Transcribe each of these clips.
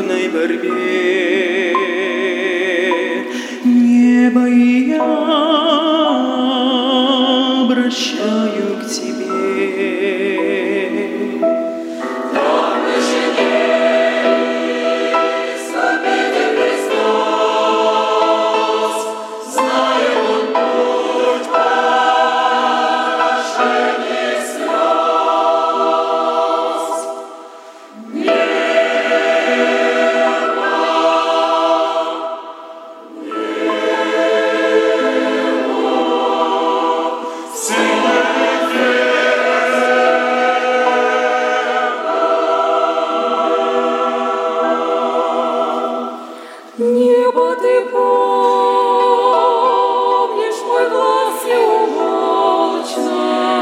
трудной борьбе. Небо и я обращаю к Тебе. Небо, Ты помнишь мой глаз неумолчно,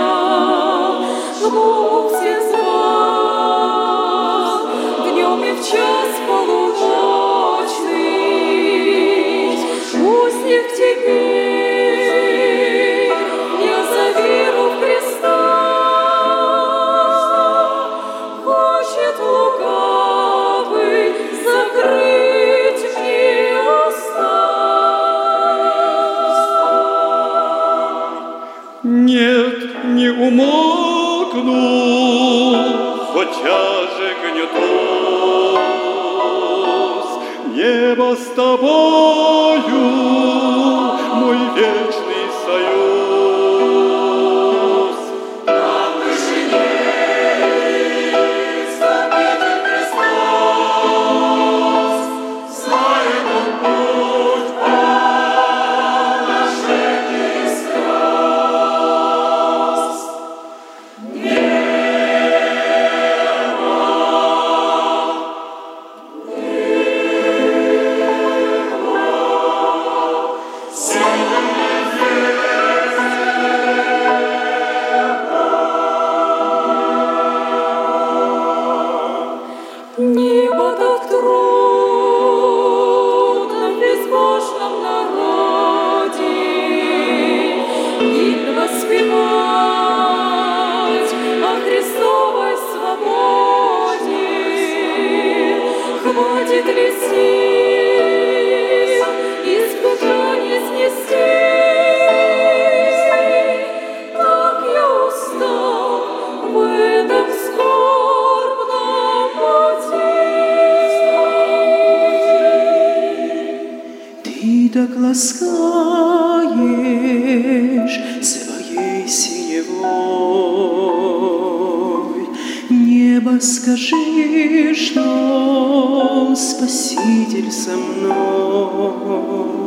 звук всех звал, днем и в час полуночный, устник теперь я за веру в Христа, хочет лукавый закрыть мне уста. Нет, не умолкну, хотя же гнетусь. Небо с Тобою, мой вечный союз. Там в вышине Спаситель Христос, знает Он путь положений слез. Небо так трудно в безбожном народе, гимн воспевать о Христовой свободе. Хватит ли сил испытаний снести? Как я устал в этом скорбном пути. Ты так ласкаешь своей синевой. Небо, скажи, что Спаситель со мной.